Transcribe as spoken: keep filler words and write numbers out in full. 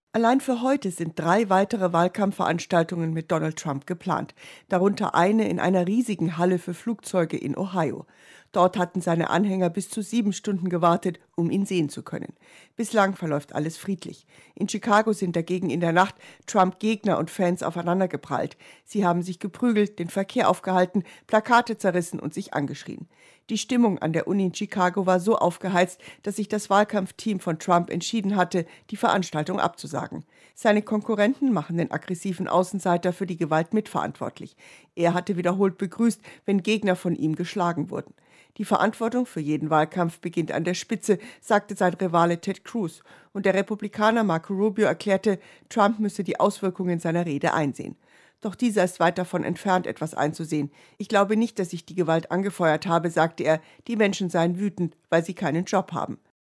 Allein für heute sind drei weitere Wahlkampfveranstaltungen mit Donald Trump geplant, darunter eine in einer riesigen Halle für Flugzeuge in Ohio. Dort hatten seine Anhänger bis zu sieben Stunden gewartet, um ihn sehen zu können. Bislang verläuft alles friedlich. In Chicago sind dagegen in der Nacht Trump-Gegner und Fans aufeinandergeprallt. Sie haben sich geprügelt, den Verkehr aufgehalten, Plakate zerrissen und sich angeschrien. Die Stimmung an der Uni in Chicago war so aufgeheizt, dass sich das Wahlkampfteam von Trump entschieden hatte, die Veranstaltung abzusagen. Seine Konkurrenten machen den aggressiven Außenseiter für die Gewalt mitverantwortlich. Er hatte wiederholt begrüßt, wenn Gegner von ihm geschlagen wurden. Die Verantwortung für jeden Wahlkampf beginnt an der Spitze, sagte sein Rivale Ted Cruz. Und der Republikaner Marco Rubio erklärte, Trump müsse die Auswirkungen seiner Rede einsehen. Doch dieser ist weit davon entfernt, etwas einzusehen. Ich glaube nicht, dass ich die Gewalt angefeuert habe, sagte er. Die Menschen seien wütend, weil sie keinen Job haben.